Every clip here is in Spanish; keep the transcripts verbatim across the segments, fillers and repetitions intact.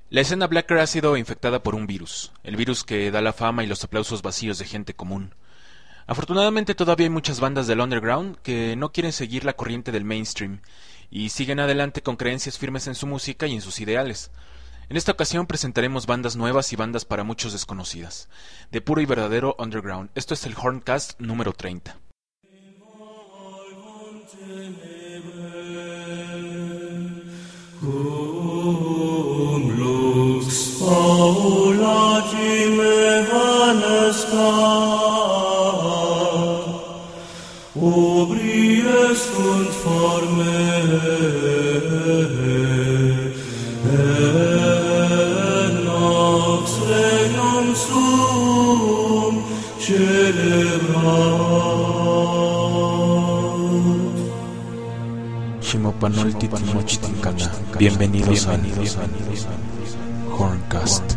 La escena Blacker ha sido infectada por un virus, el virus que da la fama y los aplausos vacíos de gente común. Afortunadamente todavía hay muchas bandas del underground que no quieren seguir la corriente del mainstream y siguen adelante con creencias firmes en su música y en sus ideales. En esta ocasión presentaremos bandas nuevas y bandas para muchos desconocidas, de puro y verdadero underground. Esto es el Horncast número treinta. Bienvenidos, Bienvenidos a Horncast.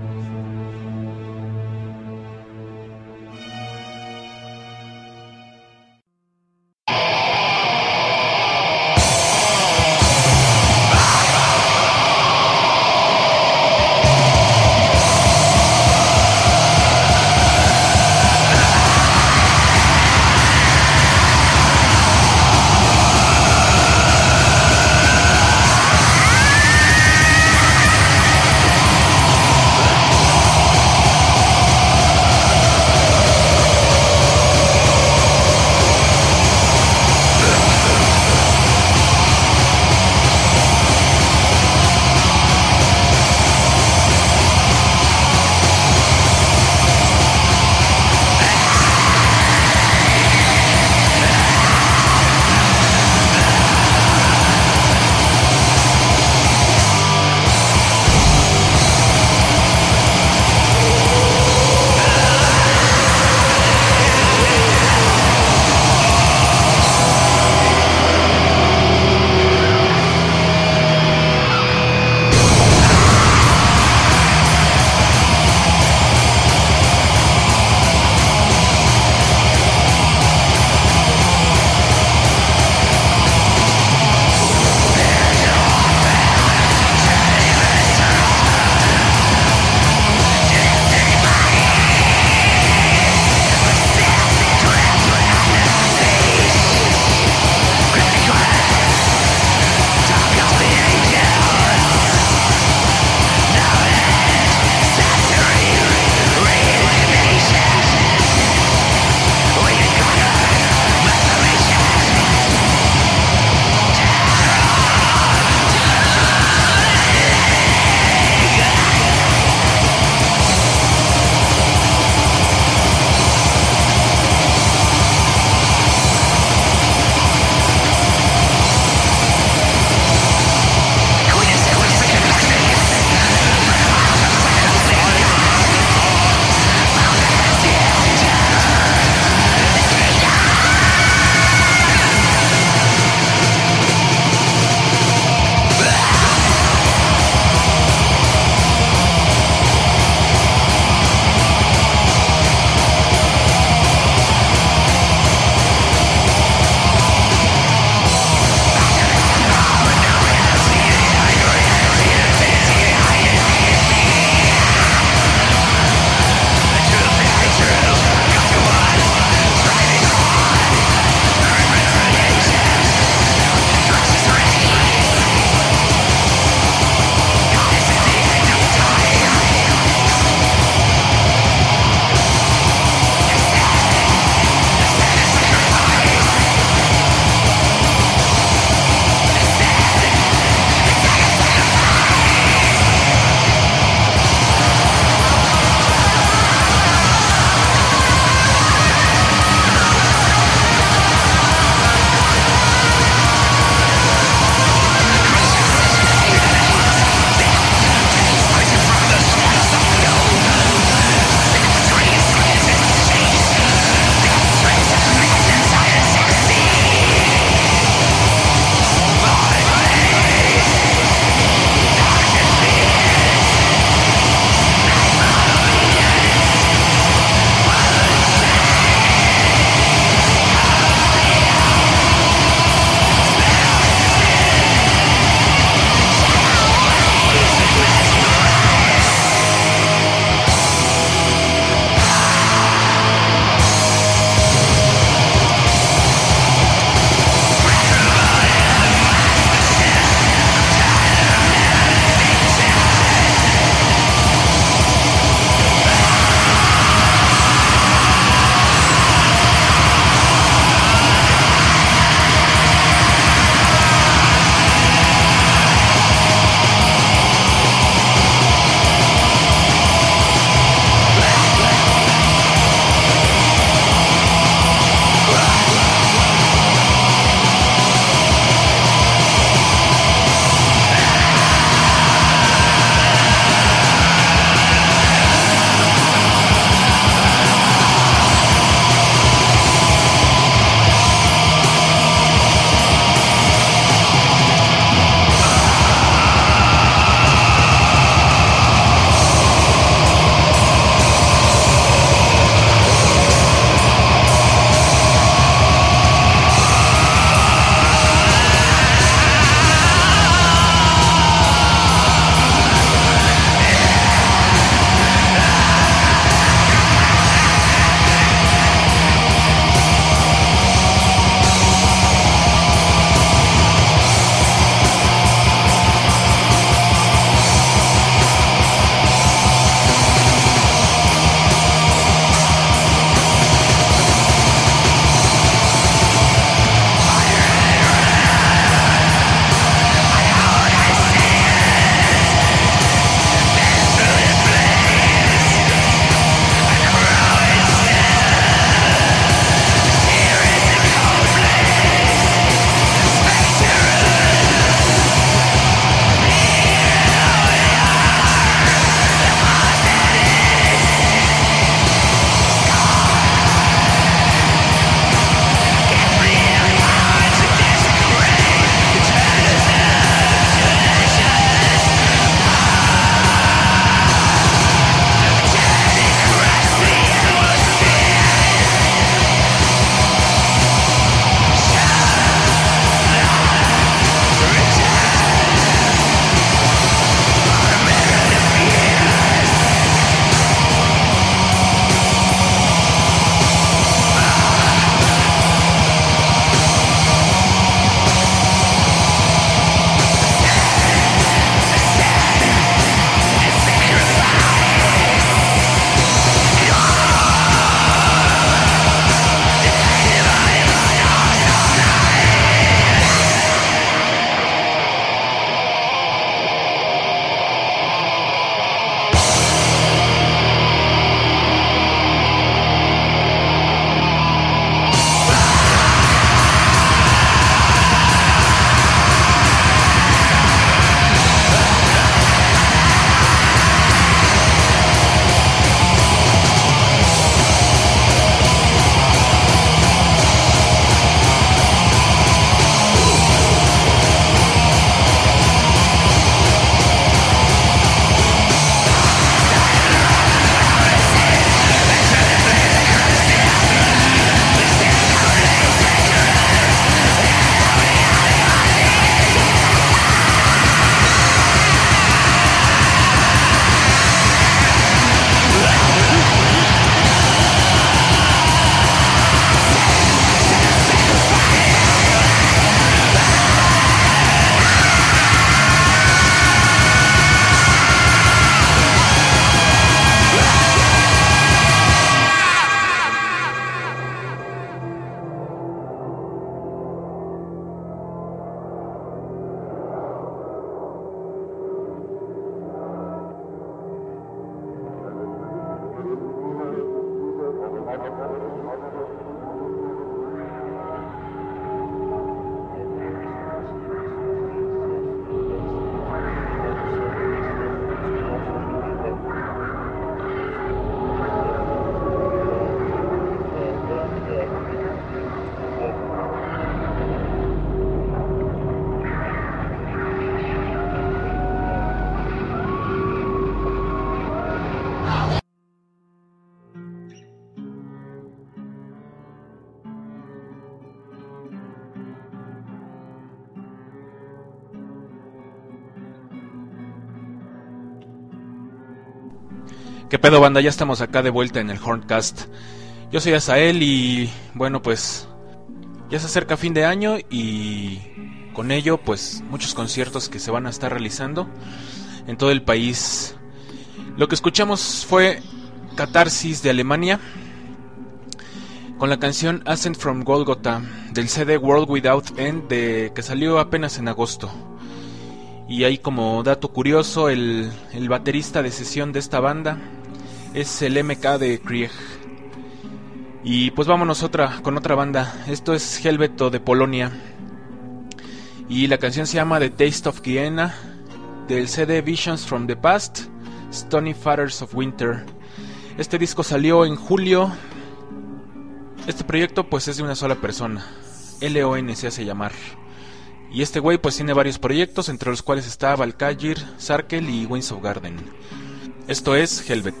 ¿Qué pedo, banda? Ya estamos acá de vuelta en el Horncast. Yo soy Azael y bueno, pues ya se acerca fin de año y con ello pues muchos conciertos que se van a estar realizando en todo el país. Lo que escuchamos fue Catarsis de Alemania con la canción Ascent from Golgotha del C D World Without End de, que salió apenas en agosto. Y ahí como dato curioso, el, el baterista de sesión de esta banda es el M K de Krieg. Y pues vámonos otra, con otra banda. Esto es Helveto de Polonia y la canción se llama The Taste of Vienna del C D Visions from the Past, Stony Fathers of Winter. Este disco salió en julio. Este proyecto pues es de una sola persona, L O N se hace llamar. Y este güey pues tiene varios proyectos, entre los cuales está Valkyr, Sarkel y Winds of Garden. Esto es Helveto.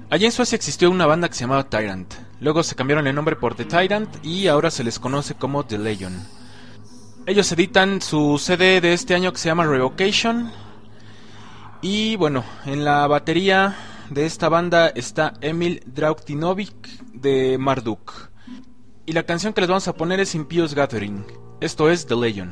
Allá en Suecia existió una banda que se llamaba Tyrant. Luego se cambiaron el nombre por The Tyrant y ahora se les conoce como The Legion. Ellos editan su C D de este año que se llama Revocation. Y bueno, en la batería de esta banda está Emil Drautinovic de Marduk. Y la canción que les vamos a poner es Impious Gathering. Esto es The Legion.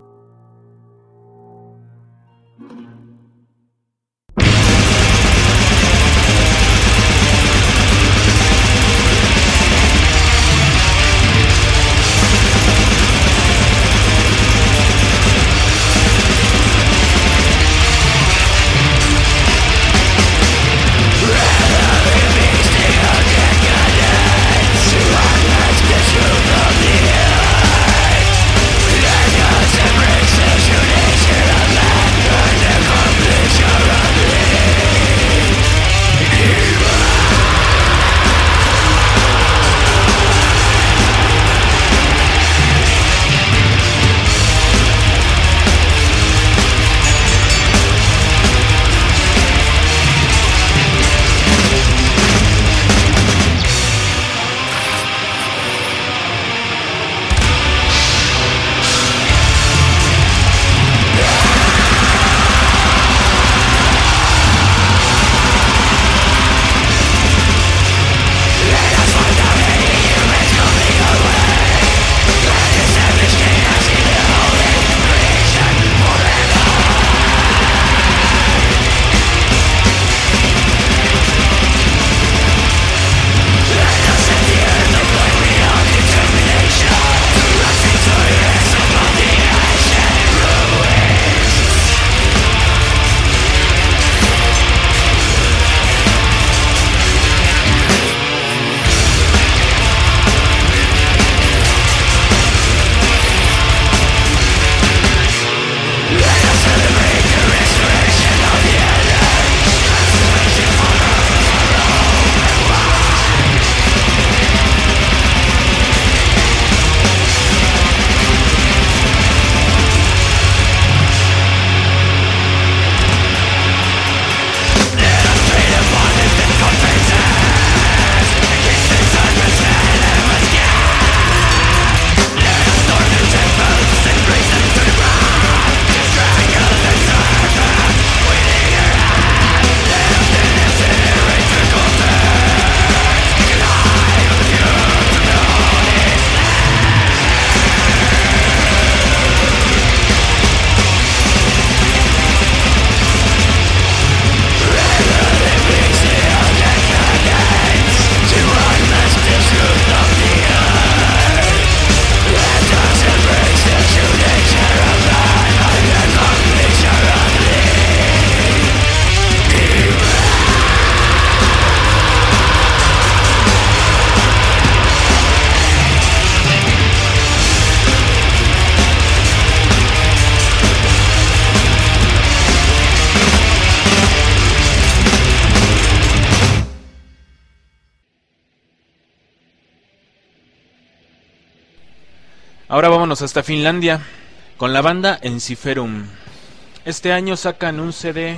Ahora vámonos hasta Finlandia con la banda Ensiferum. Este año sacan un C D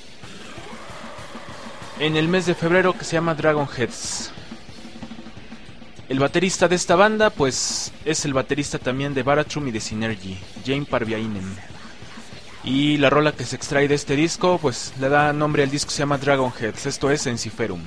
en el mes de febrero que se llama Dragon Heads. El baterista de esta banda pues es el baterista también de Baratrum y de Synergy, Jane Parviainen. Y la rola que se extrae de este disco pues le da nombre al disco, se llama Dragon Heads. Esto es Ensiferum.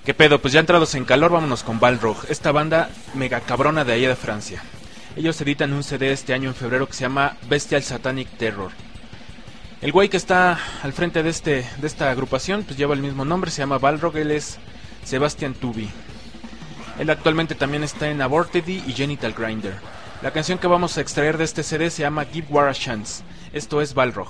¿Qué pedo? Pues ya entrados en calor, vámonos con Balrog, esta banda mega cabrona de allá de Francia. Ellos editan un C D este año en febrero que se llama Bestial Satanic Terror. El güey que está al frente de este de esta agrupación pues lleva el mismo nombre, se llama Balrog, él es Sebastian Tubi. Él actualmente también está en Aborted y Genital Grinder. La canción que vamos a extraer de este C D se llama Give War a Chance. Esto es Balrog.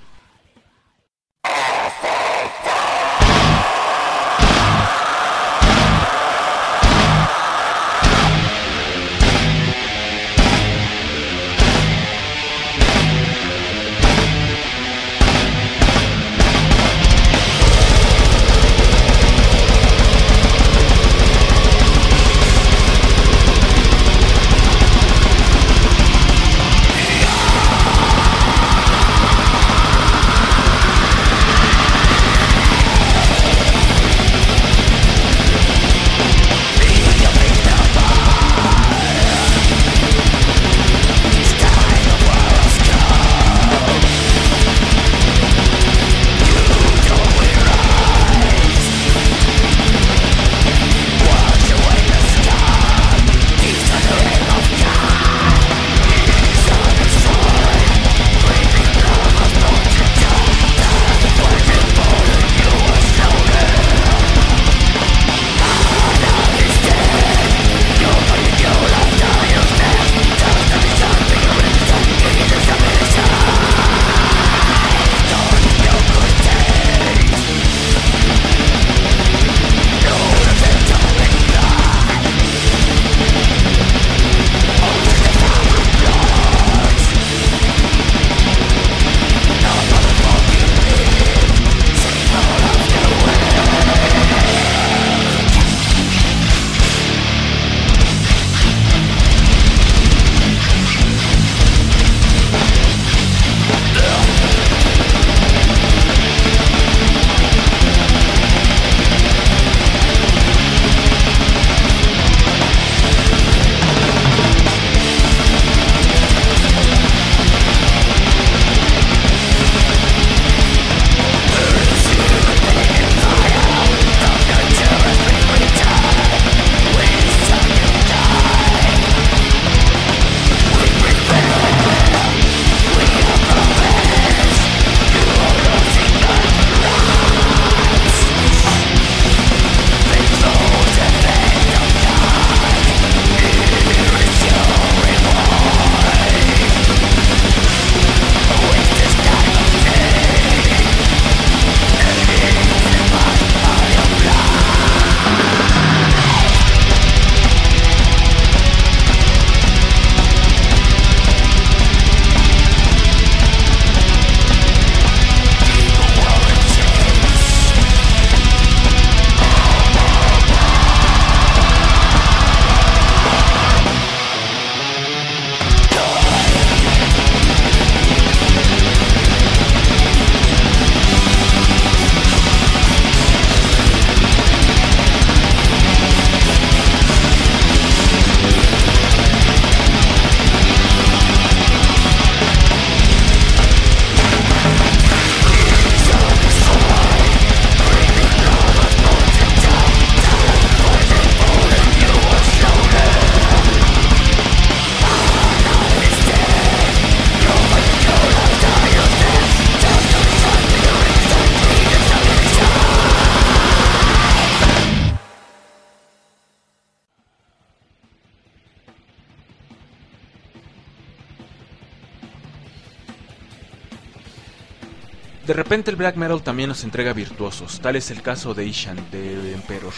De repente el black metal también nos entrega virtuosos, tal es el caso de Ishan, de Emperor.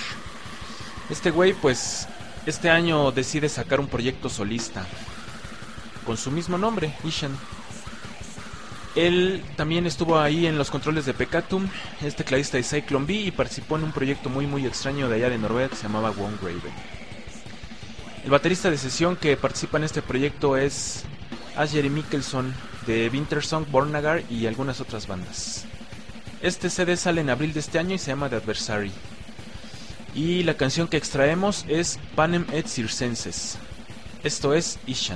Este güey pues este año decide sacar un proyecto solista con su mismo nombre, Ishan. Él también estuvo ahí en los controles de Peccatum, es tecladista de Cyclone B y participó en un proyecto muy muy extraño de allá de Noruega que se llamaba One Raven. El baterista de sesión que participa en este proyecto es Asgeir Mikkelson de Wintersong, Bornagar y algunas otras bandas. Este C D sale en abril de este año y se llama The Adversary. Y la canción que extraemos es Panem et Circenses. Esto es Ishan.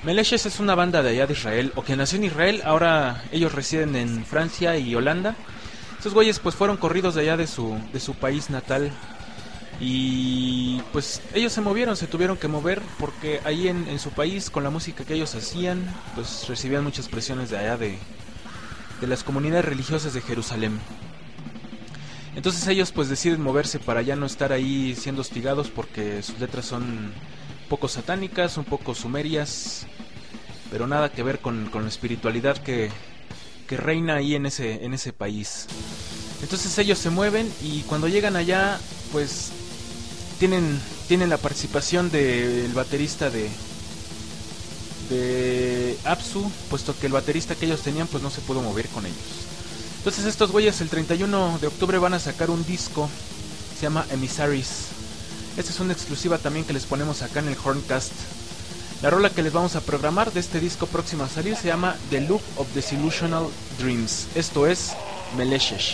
Meleshes es una banda de allá de Israel, o que nació en Israel, ahora ellos residen en Francia y Holanda. Estos güeyes pues fueron corridos de allá de su, de su país natal. Y pues ellos se movieron, se tuvieron que mover porque ahí en, en su país, con la música que ellos hacían, pues recibían muchas presiones de allá de, de las comunidades religiosas de Jerusalén. Entonces ellos pues deciden moverse para ya no estar ahí siendo hostigados, porque sus letras son un poco satánicas, un poco sumerias, pero nada que ver con, con la espiritualidad que, que reina ahí en ese, en ese país. Entonces ellos se mueven y cuando llegan allá pues tienen, tienen la participación del baterista de, de Apsu, puesto que el baterista que ellos tenían pues no se pudo mover con ellos. Entonces estos güeyes el treinta y uno de octubre van a sacar un disco, se llama Emissaries. Esta es una exclusiva también que les ponemos acá en el Horncast. La rola que les vamos a programar de este disco próximo a salir se llama The Loop of Disillusional Dreams. Esto es Meleshes.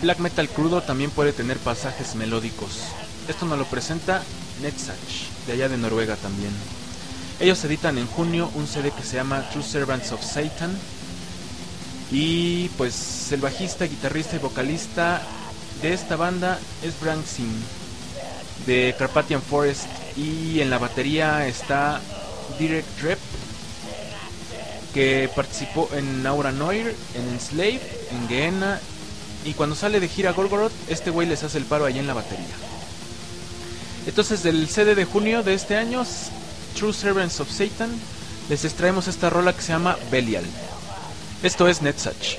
black metal crudo también puede tener pasajes melódicos. Esto nos lo presenta Netsach, de allá de Noruega también. Ellos editan en junio un C D que se llama True Servants of Satan. Y pues el bajista, guitarrista y vocalista de esta banda es Brank Singh, de Carpathian Forest. Y en la batería está Direk Drep, que participó en Aura Noir, en Enslaved, en Gehenna. Y cuando sale de gira Gorgoroth, este güey les hace el paro ahí en la batería. Entonces del C D de junio de este año, True Servants of Satan, les extraemos esta rola que se llama Belial. Esto es Netsach.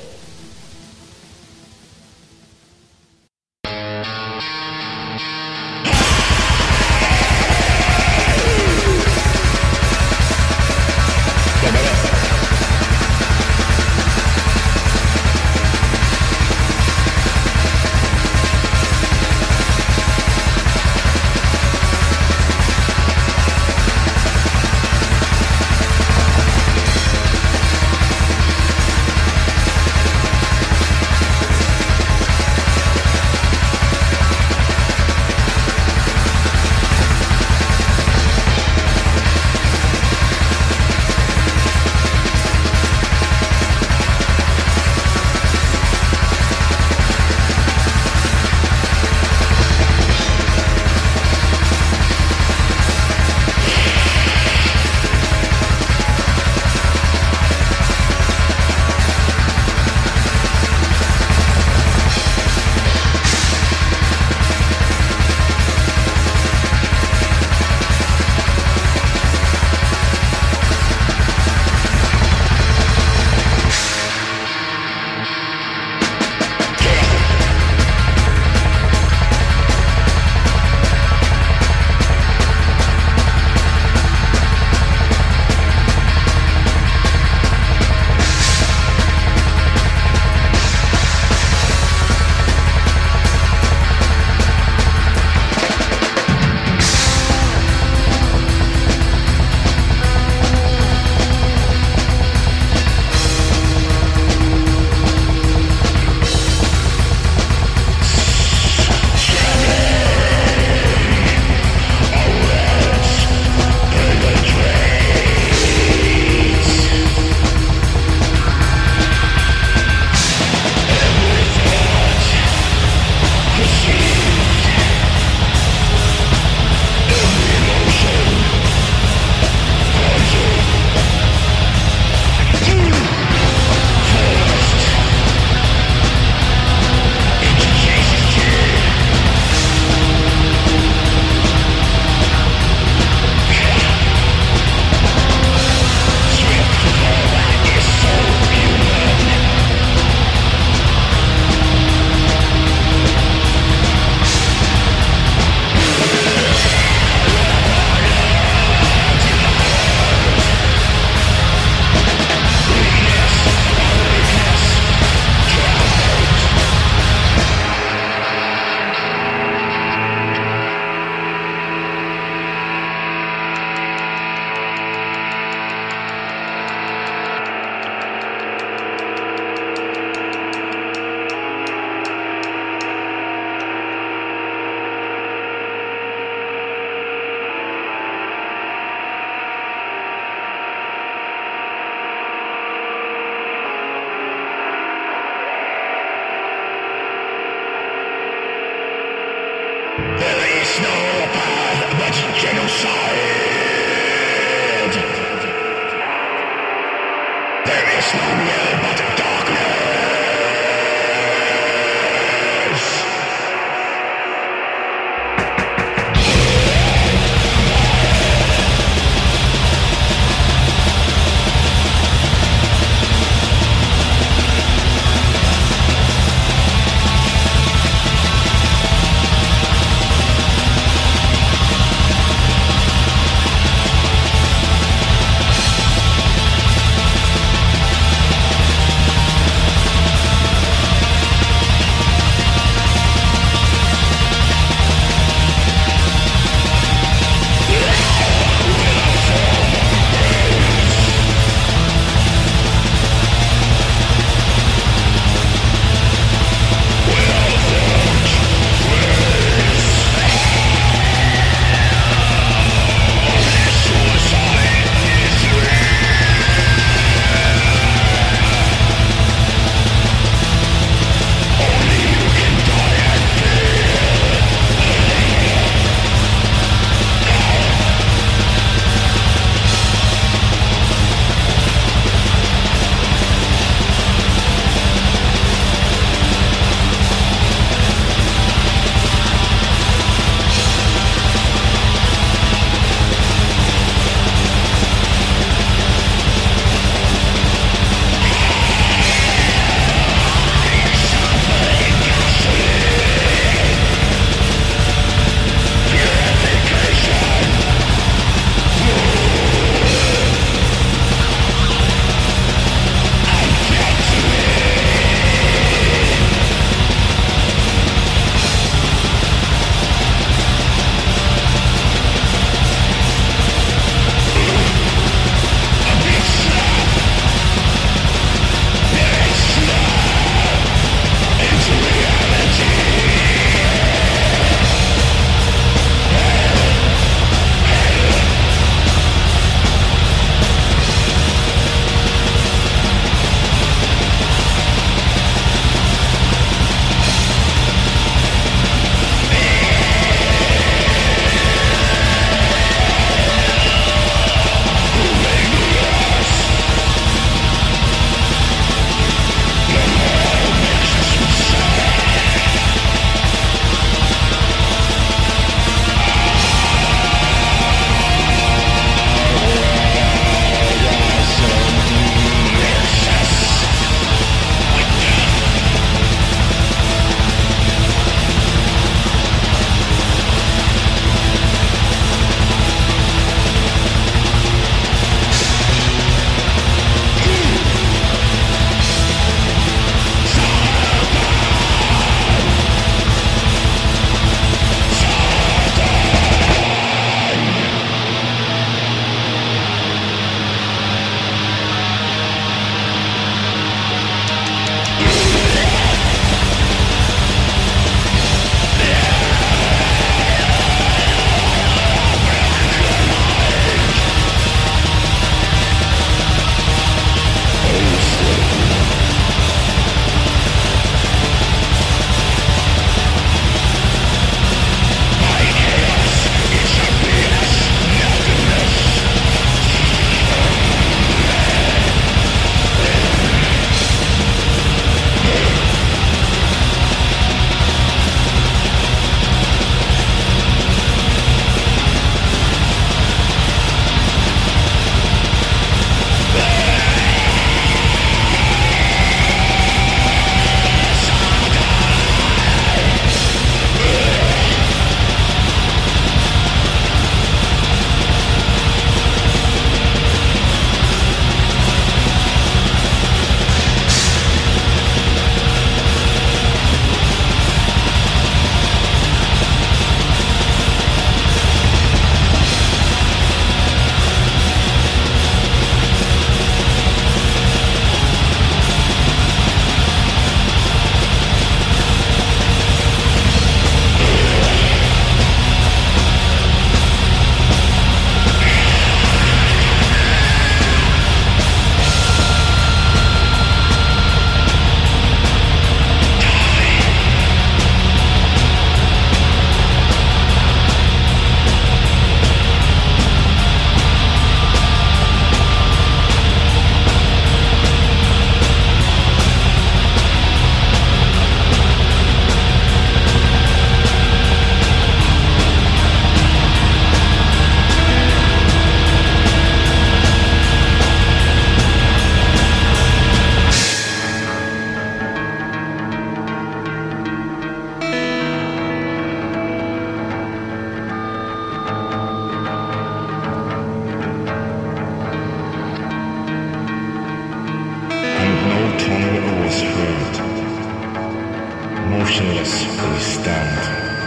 is heard. Motionless we stand.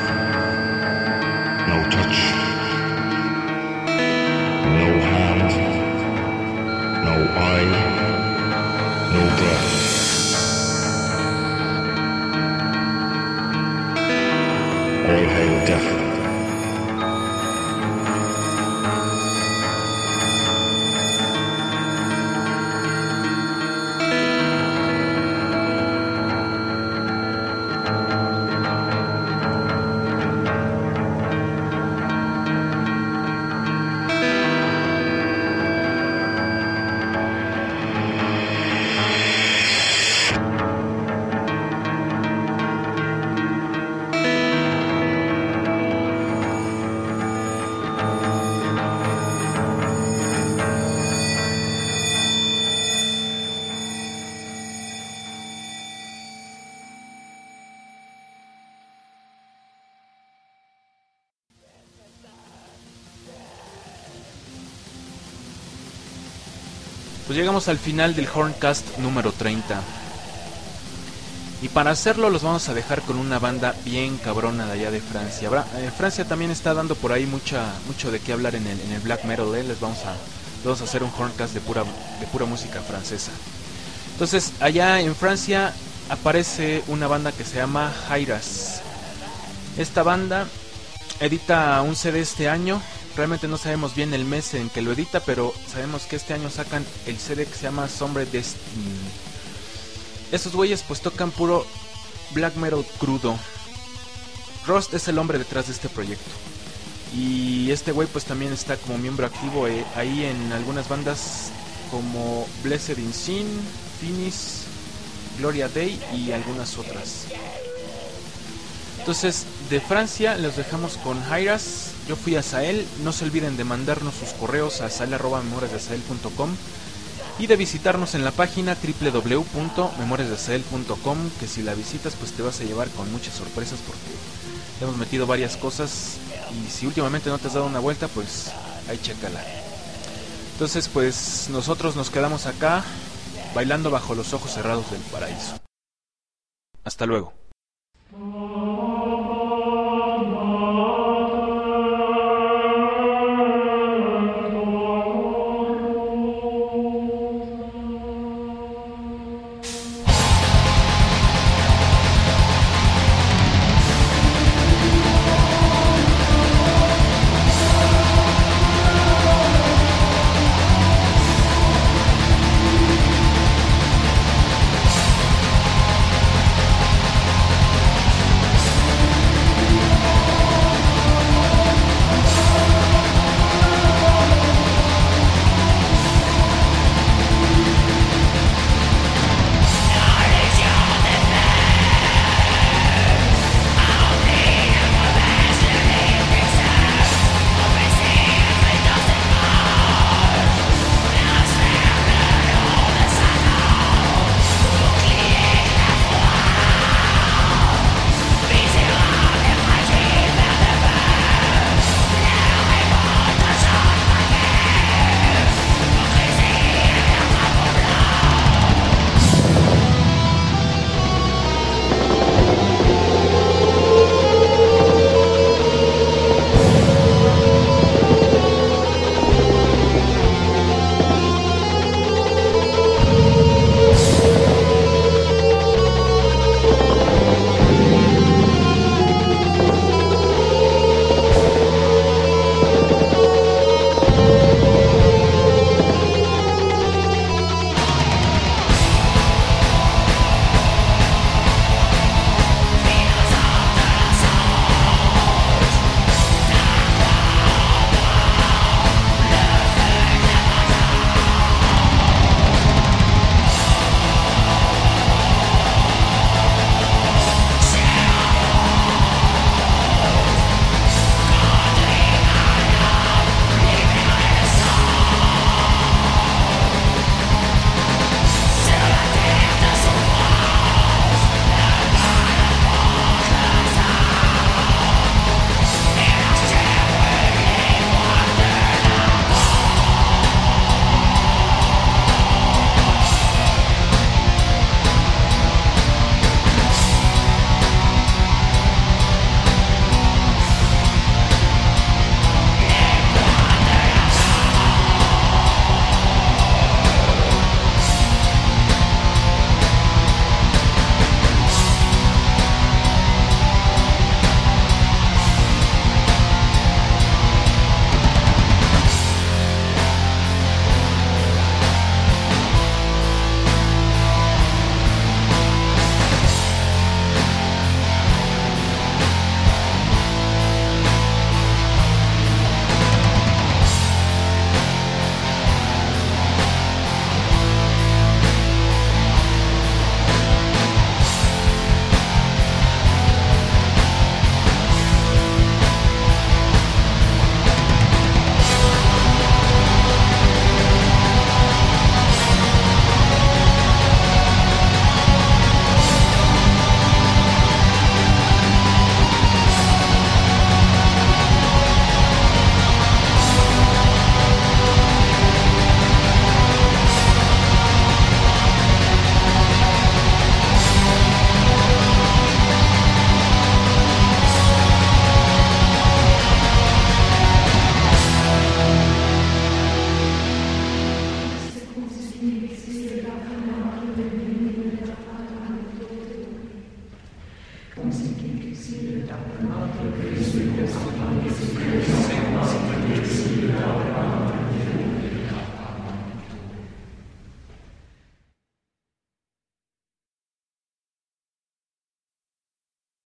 No touch. No hand. No eye. No breath. All hail death. Pues llegamos al final del Horncast número treinta. Y para hacerlo los vamos a dejar con una banda bien cabrona de allá de Francia. Eh, Francia también está dando por ahí mucha mucho de qué hablar en el, en el black metal. ¿eh? Les vamos a, vamos a hacer un Horncast de pura, de pura música francesa. Entonces allá en Francia aparece una banda que se llama Hyras. Esta banda edita un C D este año. Realmente no sabemos bien el mes en que lo edita, pero sabemos que este año sacan el C D que se llama Sombre Destiny. Estos güeyes pues tocan puro black metal crudo. Rust es el hombre detrás de este proyecto. Y este güey pues también está como miembro activo eh, ahí en algunas bandas como Blessed in Sin, Finis, Gloria Day y algunas otras. Entonces, de Francia los dejamos con Hyras. Yo fui a Sahel. No se olviden de mandarnos sus correos a sahel arroba memorias de sahel punto com y de visitarnos en la página doble u doble u doble u punto memorias de sahel punto com, que si la visitas pues te vas a llevar con muchas sorpresas porque hemos metido varias cosas y si últimamente no te has dado una vuelta pues ahí chécala. Entonces pues nosotros nos quedamos acá bailando bajo los ojos cerrados del paraíso. Hasta luego.